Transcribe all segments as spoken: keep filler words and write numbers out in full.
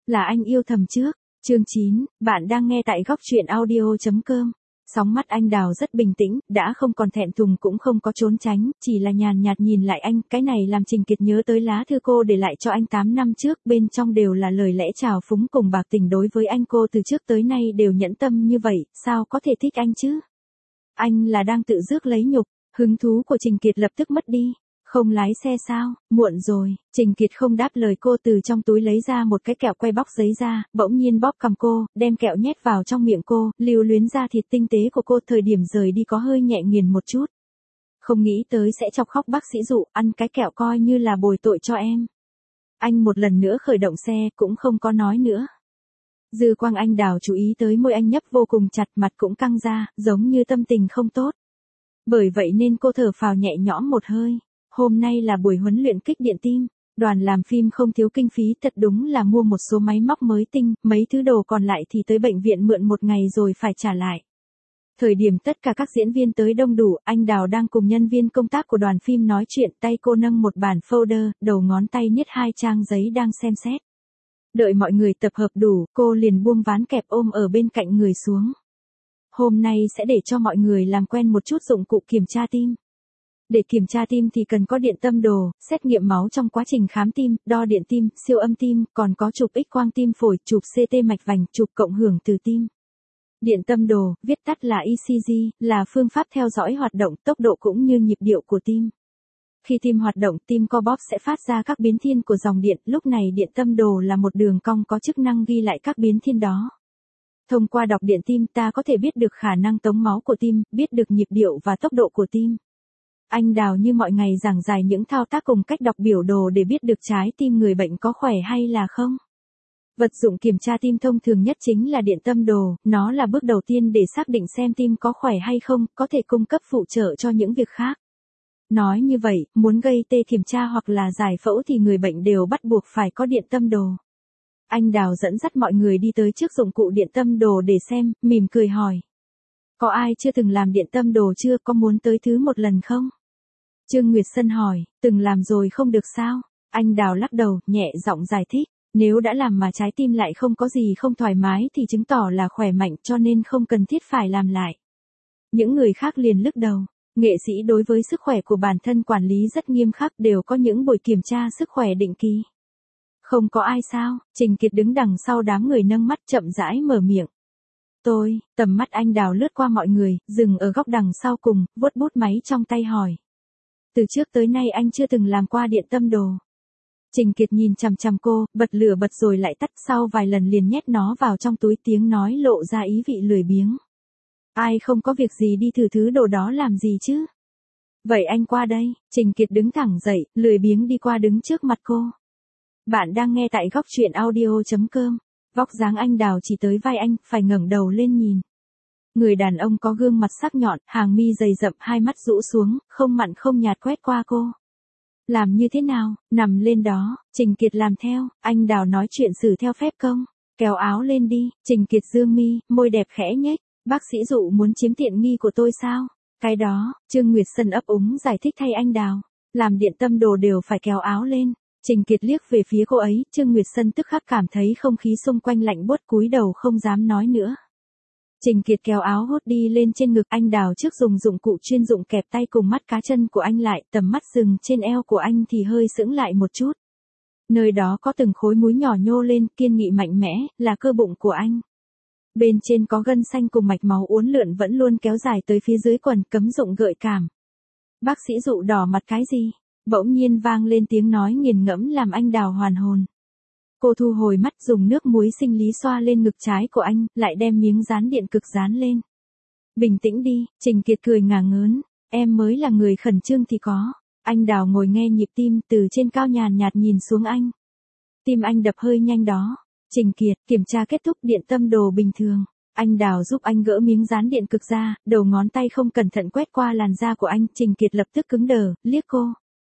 Là anh yêu thầm trước. Chương chín, bạn đang nghe tại góc truyện audio chấm com. Sóng mắt anh Đào rất bình tĩnh, đã không còn thẹn thùng cũng không có trốn tránh, chỉ là nhàn nhạt nhìn lại anh, cái này làm Trình Kiệt nhớ tới lá thư cô để lại cho anh tám năm trước, bên trong đều là lời lẽ trào phúng cùng bạc tình đối với anh, cô từ trước tới nay đều nhẫn tâm như vậy, sao có thể thích anh chứ? Anh là đang tự rước lấy nhục. Hứng thú của Trình Kiệt lập tức mất đi. Không lái xe sao, muộn rồi. Trình Kiệt không đáp lời cô, từ trong túi lấy ra một cái kẹo quay bóc giấy ra, bỗng nhiên bóp cằm cô, đem kẹo nhét vào trong miệng cô, lưu luyến da thịt tinh tế của cô, thời điểm rời đi có hơi nhẹ nghiền một chút. Không nghĩ tới sẽ chọc khóc bác sĩ Dụ, ăn cái kẹo coi như là bồi tội cho em. Anh một lần nữa khởi động xe, cũng không có nói nữa. Dư quang anh Đào chú ý tới môi anh nhấp vô cùng chặt, mặt cũng căng ra, giống như tâm tình không tốt. Bởi vậy nên cô thở phào nhẹ nhõm một hơi. Hôm nay là buổi huấn luyện kích điện tim, đoàn làm phim không thiếu kinh phí, thật đúng là mua một số máy móc mới tinh, mấy thứ đồ còn lại thì tới bệnh viện mượn một ngày rồi phải trả lại. Thời điểm tất cả các diễn viên tới đông đủ, anh Đào đang cùng nhân viên công tác của đoàn phim nói chuyện, tay cô nâng một bản folder, đầu ngón tay niết hai trang giấy đang xem xét. Đợi mọi người tập hợp đủ, cô liền buông ván kẹp ôm ở bên cạnh người xuống. Hôm nay sẽ để cho mọi người làm quen một chút dụng cụ kiểm tra tim. Để kiểm tra tim thì cần có điện tâm đồ, xét nghiệm máu trong quá trình khám tim, đo điện tim, siêu âm tim, còn có chụp X-quang tim phổi, chụp xê tê mạch vành, chụp cộng hưởng từ tim. Điện tâm đồ, viết tắt là e xê giê, là phương pháp theo dõi hoạt động, tốc độ cũng như nhịp điệu của tim. Khi tim hoạt động, tim co bóp sẽ phát ra các biến thiên của dòng điện, lúc này điện tâm đồ là một đường cong có chức năng ghi lại các biến thiên đó. Thông qua đọc điện tim ta có thể biết được khả năng tống máu của tim, biết được nhịp điệu và tốc độ của tim. Anh Đào như mọi ngày giảng giải những thao tác cùng cách đọc biểu đồ để biết được trái tim người bệnh có khỏe hay là không. Vật dụng kiểm tra tim thông thường nhất chính là điện tâm đồ, nó là bước đầu tiên để xác định xem tim có khỏe hay không, có thể cung cấp phụ trợ cho những việc khác. Nói như vậy, muốn gây tê kiểm tra hoặc là giải phẫu thì người bệnh đều bắt buộc phải có điện tâm đồ. Anh Đào dẫn dắt mọi người đi tới trước dụng cụ điện tâm đồ để xem, mỉm cười hỏi. Có ai chưa từng làm điện tâm đồ chưa, có muốn tới thứ một lần không? Trương Nguyệt Sân hỏi, từng làm rồi không được sao? Anh Đào lắc đầu, nhẹ giọng giải thích, nếu đã làm mà trái tim lại không có gì không thoải mái thì chứng tỏ là khỏe mạnh, cho nên không cần thiết phải làm lại. Những người khác liền lắc đầu, nghệ sĩ đối với sức khỏe của bản thân quản lý rất nghiêm khắc, đều có những buổi kiểm tra sức khỏe định kỳ. Không có ai sao? Trình Kiệt đứng đằng sau đám người nâng mắt chậm rãi mở miệng. Tôi, tầm mắt anh Đào lướt qua mọi người, dừng ở góc đằng sau cùng, vuốt bút máy trong tay hỏi. Từ trước tới nay anh chưa từng làm qua điện tâm đồ. Trình Kiệt nhìn chằm chằm cô, bật lửa bật rồi lại tắt, sau vài lần liền nhét nó vào trong túi, tiếng nói lộ ra ý vị lười biếng. Ai không có việc gì đi thử thứ đồ đó làm gì chứ? Vậy anh qua đây. Trình Kiệt đứng thẳng dậy, lười biếng đi qua đứng trước mặt cô. Bạn đang nghe tại góc truyện audio chấm com. Vóc dáng anh Đào chỉ tới vai anh, phải ngẩng đầu lên nhìn. Người đàn ông có gương mặt sắc nhọn, hàng mi dày rậm, hai mắt rũ xuống, không mặn không nhạt quét qua cô. Làm như thế nào? Nằm lên đó. Trình Kiệt làm theo. Anh Đào nói chuyện xử theo phép công. Kéo áo lên đi. Trình Kiệt dương mi, môi đẹp khẽ nhếch. Bác sĩ Dụ muốn chiếm tiện nghi của tôi sao? Cái đó, Trương Nguyệt Sân ấp úng giải thích thay anh Đào. Làm điện tâm đồ đều phải kéo áo lên. Trình Kiệt liếc về phía cô ấy, Trương Nguyệt Sân tức khắc cảm thấy không khí xung quanh lạnh buốt, cúi đầu không dám nói nữa. Trình Kiệt kéo áo hốt đi lên trên ngực anh Đào, trước dùng dụng cụ chuyên dụng kẹp tay cùng mắt cá chân của anh lại, tầm mắt dừng trên eo của anh thì hơi sững lại một chút. Nơi đó có từng khối múi nhỏ nhô lên, kiên nghị mạnh mẽ, là cơ bụng của anh. Bên trên có gân xanh cùng mạch máu uốn lượn vẫn luôn kéo dài tới phía dưới quần, cấm dụng gợi cảm. Bác sĩ Dụ đỏ mặt cái gì? Bỗng nhiên vang lên tiếng nói nghiền ngẫm làm anh Đào hoàn hồn. Cô thu hồi mắt, dùng nước muối sinh lý xoa lên ngực trái của anh, lại đem miếng dán điện cực dán lên. Bình tĩnh đi. Trình Kiệt cười ngả ngớn, em mới là người khẩn trương thì có. Anh Đào ngồi nghe nhịp tim, từ trên cao nhàn nhạt nhìn xuống anh. Tim anh đập hơi nhanh đó. Trình Kiệt, kiểm tra kết thúc, điện tâm đồ bình thường. Anh Đào giúp anh gỡ miếng dán điện cực ra, đầu ngón tay không cẩn thận quét qua làn da của anh. Trình Kiệt lập tức cứng đờ, liếc cô.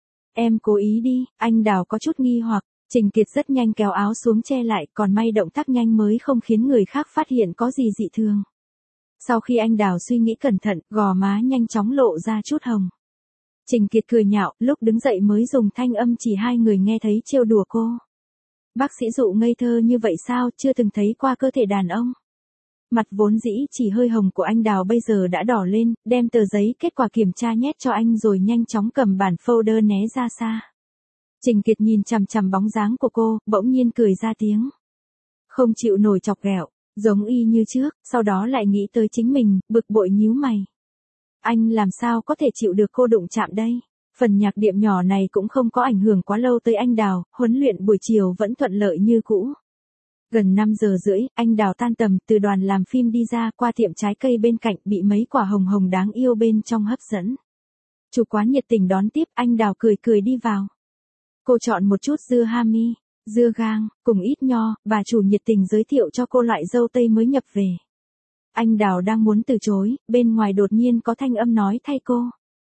Em cố ý đi. Anh Đào có chút nghi hoặc. Trình Kiệt rất nhanh kéo áo xuống che lại, còn may động tác nhanh mới không khiến người khác phát hiện có gì dị thường. Sau khi anh Đào suy nghĩ cẩn thận, gò má nhanh chóng lộ ra chút hồng. Trình Kiệt cười nhạo, lúc đứng dậy mới dùng thanh âm chỉ hai người nghe thấy trêu đùa cô. Bác sĩ dụ ngây thơ như vậy sao, chưa từng thấy qua cơ thể đàn ông. Mặt vốn dĩ chỉ hơi hồng của anh Đào bây giờ đã đỏ lên, đem tờ giấy kết quả kiểm tra nhét cho anh rồi nhanh chóng cầm bản folder né ra xa. Trình Kiệt nhìn chằm chằm bóng dáng của cô, bỗng nhiên cười ra tiếng. Không chịu nổi chọc ghẹo, giống y như trước, sau đó lại nghĩ tới chính mình, bực bội nhíu mày. Anh làm sao có thể chịu được cô đụng chạm đây? Phần nhạc điệu nhỏ này cũng không có ảnh hưởng quá lâu tới anh Đào, huấn luyện buổi chiều vẫn thuận lợi như cũ. Gần năm giờ rưỡi, anh Đào tan tầm từ đoàn làm phim đi ra qua tiệm trái cây bên cạnh bị mấy quả hồng hồng đáng yêu bên trong hấp dẫn. Chủ quán nhiệt tình đón tiếp, anh Đào cười cười đi vào. Cô chọn một chút dưa hami, dưa gang, cùng ít nho, bà chủ nhiệt tình giới thiệu cho cô loại dâu tây mới nhập về. Anh Đào đang muốn từ chối, bên ngoài đột nhiên có thanh âm nói thay cô.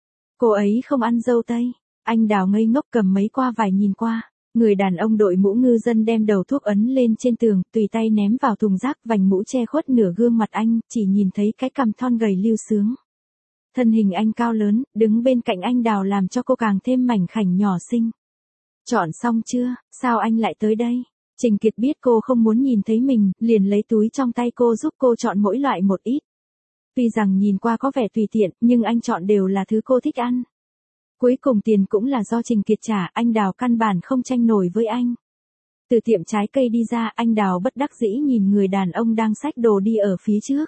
Cô ấy không ăn dâu tây. Anh Đào ngây ngốc cầm mấy qua vải nhìn qua. Người đàn ông đội mũ ngư dân đem đầu thuốc ấn lên trên tường, tùy tay ném vào thùng rác, vành mũ che khuất nửa gương mặt anh, chỉ nhìn thấy cái cằm thon gầy lưu sướng. Thân hình anh cao lớn, đứng bên cạnh anh Đào làm cho cô càng thêm mảnh khảnh nhỏ xinh. Chọn xong chưa, sao anh lại tới đây? Trình Kiệt biết cô không muốn nhìn thấy mình, liền lấy túi trong tay cô giúp cô chọn mỗi loại một ít. Tuy rằng nhìn qua có vẻ tùy tiện, nhưng anh chọn đều là thứ cô thích ăn. Cuối cùng tiền cũng là do Trình Kiệt trả, anh Đào căn bản không tranh nổi với anh. Từ tiệm trái cây đi ra, anh Đào bất đắc dĩ nhìn người đàn ông đang xách đồ đi ở phía trước.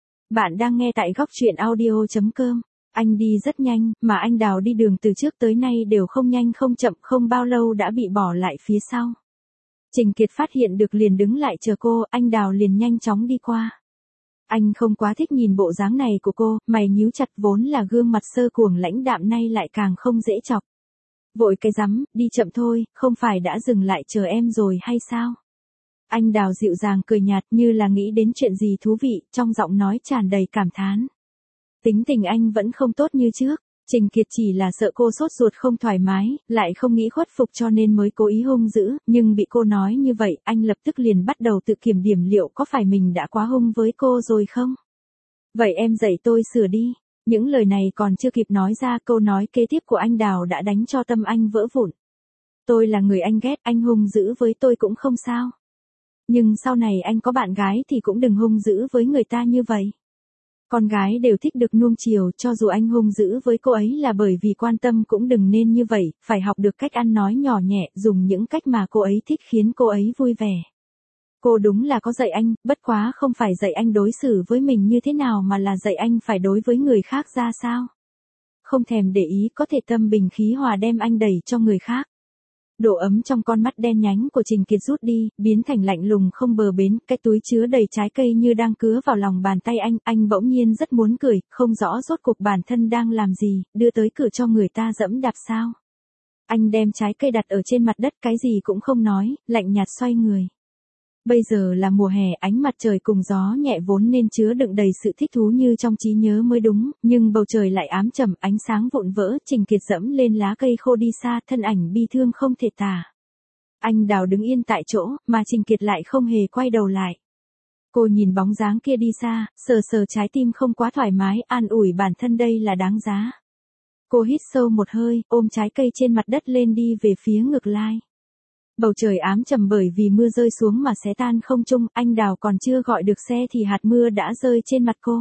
Bạn đang nghe tại góc truyện audio chấm com. Anh đi rất nhanh, mà anh Đào đi đường từ trước tới nay đều không nhanh không chậm, không bao lâu đã bị bỏ lại phía sau. Trình Kiệt phát hiện được liền đứng lại chờ cô, anh Đào liền nhanh chóng đi qua. Anh không quá thích nhìn bộ dáng này của cô, mày nhíu chặt, vốn là gương mặt sơ cuồng lãnh đạm nay lại càng không dễ chọc. Vội cái rắm, đi chậm thôi, không phải đã dừng lại chờ em rồi hay sao? Anh Đào dịu dàng cười nhạt như là nghĩ đến chuyện gì thú vị, trong giọng nói tràn đầy cảm thán. Tính tình anh vẫn không tốt như trước. Trình Kiệt chỉ là sợ cô sốt ruột không thoải mái, lại không nghĩ khuất phục cho nên mới cố ý hung dữ, nhưng bị cô nói như vậy, anh lập tức liền bắt đầu tự kiểm điểm liệu có phải mình đã quá hung với cô rồi không? Vậy em dạy tôi sửa đi. Những lời này còn chưa kịp nói ra, câu nói kế tiếp của anh Đào đã đánh cho tâm anh vỡ vụn. Tôi là người anh ghét, anh hung dữ với tôi cũng không sao. Nhưng sau này anh có bạn gái thì cũng đừng hung dữ với người ta như vậy. Con gái đều thích được nuông chiều, cho dù anh hung dữ với cô ấy là bởi vì quan tâm cũng đừng nên như vậy, phải học được cách ăn nói nhỏ nhẹ, dùng những cách mà cô ấy thích khiến cô ấy vui vẻ. Cô đúng là có dạy anh, bất quá không phải dạy anh đối xử với mình như thế nào mà là dạy anh phải đối với người khác ra sao. Không thèm để ý, có thể tâm bình khí hòa đem anh đẩy cho người khác. Độ ấm trong con mắt đen nhánh của Trình Kiệt rút đi, biến thành lạnh lùng không bờ bến, cái túi chứa đầy trái cây như đang cứa vào lòng bàn tay anh, anh bỗng nhiên rất muốn cười, không rõ rốt cuộc bản thân đang làm gì, đưa tới cửa cho người ta dẫm đạp sao. Anh đem trái cây đặt ở trên mặt đất, cái gì cũng không nói, lạnh nhạt xoay người. Bây giờ là mùa hè, ánh mặt trời cùng gió nhẹ vốn nên chứa đựng đầy sự thích thú như trong trí nhớ mới đúng, nhưng bầu trời lại ám trầm, ánh sáng vụn vỡ, Trình Kiệt dẫm lên lá cây khô đi xa, thân ảnh bi thương không thể tả. Anh Đào đứng yên tại chỗ, mà Trình Kiệt lại không hề quay đầu lại. Cô nhìn bóng dáng kia đi xa, sờ sờ trái tim không quá thoải mái, an ủi bản thân đây là đáng giá. Cô hít sâu một hơi, ôm trái cây trên mặt đất lên đi về phía ngược lai. Bầu trời ám trầm bởi vì mưa rơi xuống mà xé tan không trung, anh Đào còn chưa gọi được xe thì hạt mưa đã rơi trên mặt cô.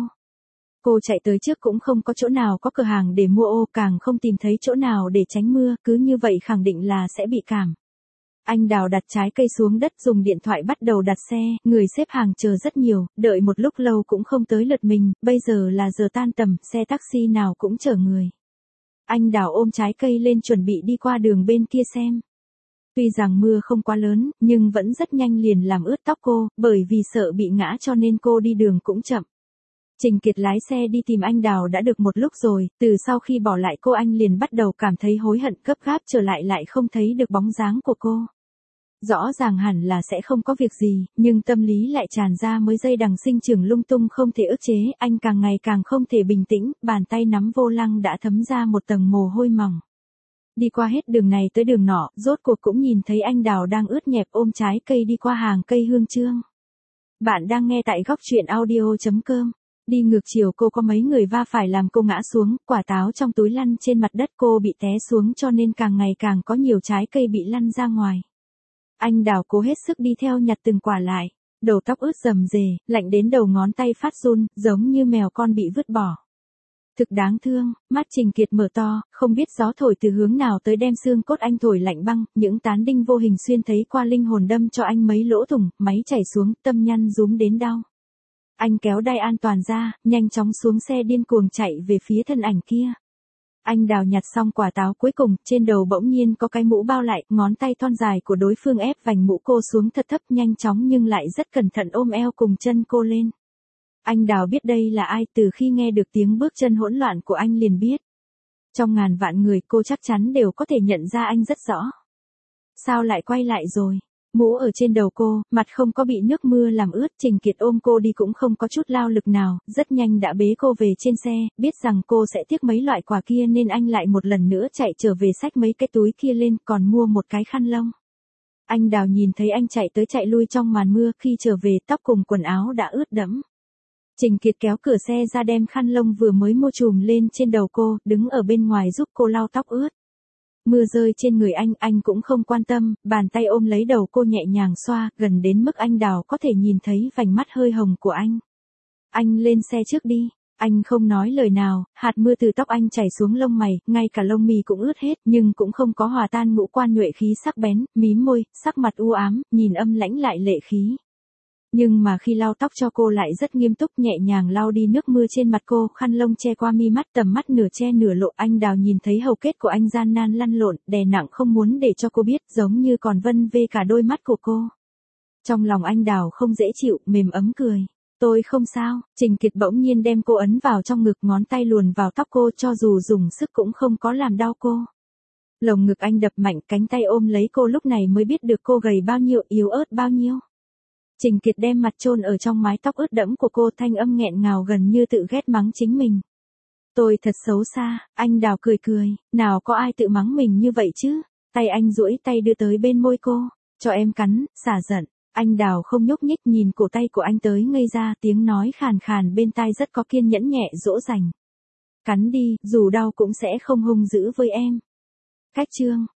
Cô chạy tới trước cũng không có chỗ nào có cửa hàng để mua ô, càng không tìm thấy chỗ nào để tránh mưa, cứ như vậy khẳng định là sẽ bị cảm. Anh Đào đặt trái cây xuống đất, dùng điện thoại bắt đầu đặt xe, người xếp hàng chờ rất nhiều, đợi một lúc lâu cũng không tới lượt mình, bây giờ là giờ tan tầm, xe taxi nào cũng chở người. Anh Đào ôm trái cây lên chuẩn bị đi qua đường bên kia xem. Tuy rằng mưa không quá lớn, nhưng vẫn rất nhanh liền làm ướt tóc cô, bởi vì sợ bị ngã cho nên cô đi đường cũng chậm. Trình Kiệt lái xe đi tìm anh Đào đã được một lúc rồi, từ sau khi bỏ lại cô anh liền bắt đầu cảm thấy hối hận, gấp gáp trở lại lại không thấy được bóng dáng của cô. Rõ ràng hẳn là sẽ không có việc gì, nhưng tâm lý lại tràn ra mới dây đằng sinh trưởng lung tung không thể ức chế, anh càng ngày càng không thể bình tĩnh, bàn tay nắm vô lăng đã thấm ra một tầng mồ hôi mỏng. Đi qua hết đường này tới đường nọ, rốt cuộc cũng nhìn thấy anh Đào đang ướt nhẹp ôm trái cây đi qua hàng cây hương trương. Bạn đang nghe tại góc truyện audio chấm com. Đi ngược chiều cô có mấy người va phải làm cô ngã xuống, quả táo trong túi lăn trên mặt đất, cô bị té xuống cho nên càng ngày càng có nhiều trái cây bị lăn ra ngoài. Anh Đào cố hết sức đi theo nhặt từng quả lại. Đầu tóc ướt rầm rề, lạnh đến đầu ngón tay phát run, giống như mèo con bị vứt bỏ. Thực đáng thương, mắt Trình Kiệt mở to, không biết gió thổi từ hướng nào tới đem xương cốt anh thổi lạnh băng, những tán đinh vô hình xuyên thấy qua linh hồn đâm cho anh mấy lỗ thủng, máy chảy xuống, tâm nhăn rúm đến đau. Anh kéo đai an toàn ra, nhanh chóng xuống xe điên cuồng chạy về phía thân ảnh kia. Anh Đào nhặt xong quả táo cuối cùng, trên đầu bỗng nhiên có cái mũ bao lại, ngón tay thon dài của đối phương ép vành mũ cô xuống thật thấp nhanh chóng nhưng lại rất cẩn thận ôm eo cùng chân cô lên. Anh Đào biết đây là ai, từ khi nghe được tiếng bước chân hỗn loạn của anh liền biết. Trong ngàn vạn người cô chắc chắn đều có thể nhận ra anh rất rõ. Sao lại quay lại rồi? Mũ ở trên đầu cô, mặt không có bị nước mưa làm ướt, Trình Kiệt ôm cô đi cũng không có chút lao lực nào, rất nhanh đã bế cô về trên xe, biết rằng cô sẽ tiếc mấy loại quà kia nên anh lại một lần nữa chạy trở về xách mấy cái túi kia lên, còn mua một cái khăn lông. Anh Đào nhìn thấy anh chạy tới chạy lui trong màn mưa, khi trở về tóc cùng quần áo đã ướt đẫm. Trình Kiệt kéo cửa xe ra đem khăn lông vừa mới mua trùm lên trên đầu cô, đứng ở bên ngoài giúp cô lau tóc ướt. Mưa rơi trên người anh, anh cũng không quan tâm, bàn tay ôm lấy đầu cô nhẹ nhàng xoa, gần đến mức anh Đào có thể nhìn thấy vành mắt hơi hồng của anh. Anh lên xe trước đi. Anh không nói lời nào, hạt mưa từ tóc anh chảy xuống lông mày, ngay cả lông mì cũng ướt hết, nhưng cũng không có hòa tan ngũ quan nhuệ khí sắc bén, mím môi, sắc mặt u ám, nhìn âm lãnh lại lệ khí. Nhưng mà khi lau tóc cho cô lại rất nghiêm túc, nhẹ nhàng lau đi nước mưa trên mặt cô, khăn lông che qua mi mắt, tầm mắt nửa che nửa lộ. Anh Đào nhìn thấy hầu kết của anh gian nan lăn lộn, đè nặng không muốn để cho cô biết, giống như còn vân vê cả đôi mắt của cô. Trong lòng anh Đào không dễ chịu, mềm ấm cười. Tôi không sao. Trình Kiệt bỗng nhiên đem cô ấn vào trong ngực, ngón tay luồn vào tóc cô, cho dù dùng sức cũng không có làm đau cô. Lồng ngực anh đập mạnh, cánh tay ôm lấy cô, lúc này mới biết được cô gầy bao nhiêu, yếu ớt bao nhiêu. Trình Kiệt đem mặt chôn ở trong mái tóc ướt đẫm của cô, thanh âm nghẹn ngào gần như tự ghét mắng chính mình. Tôi thật xấu xa. Anh Đào cười cười, nào có ai tự mắng mình như vậy chứ. Tay anh duỗi tay đưa tới bên môi cô, cho em cắn, xả giận. Anh Đào không nhúc nhích, nhìn cổ tay của anh tới ngây ra, tiếng nói khàn khàn bên tai rất có kiên nhẫn nhẹ dỗ dành. Cắn đi, dù đau cũng sẽ không hung dữ với em. Cách chương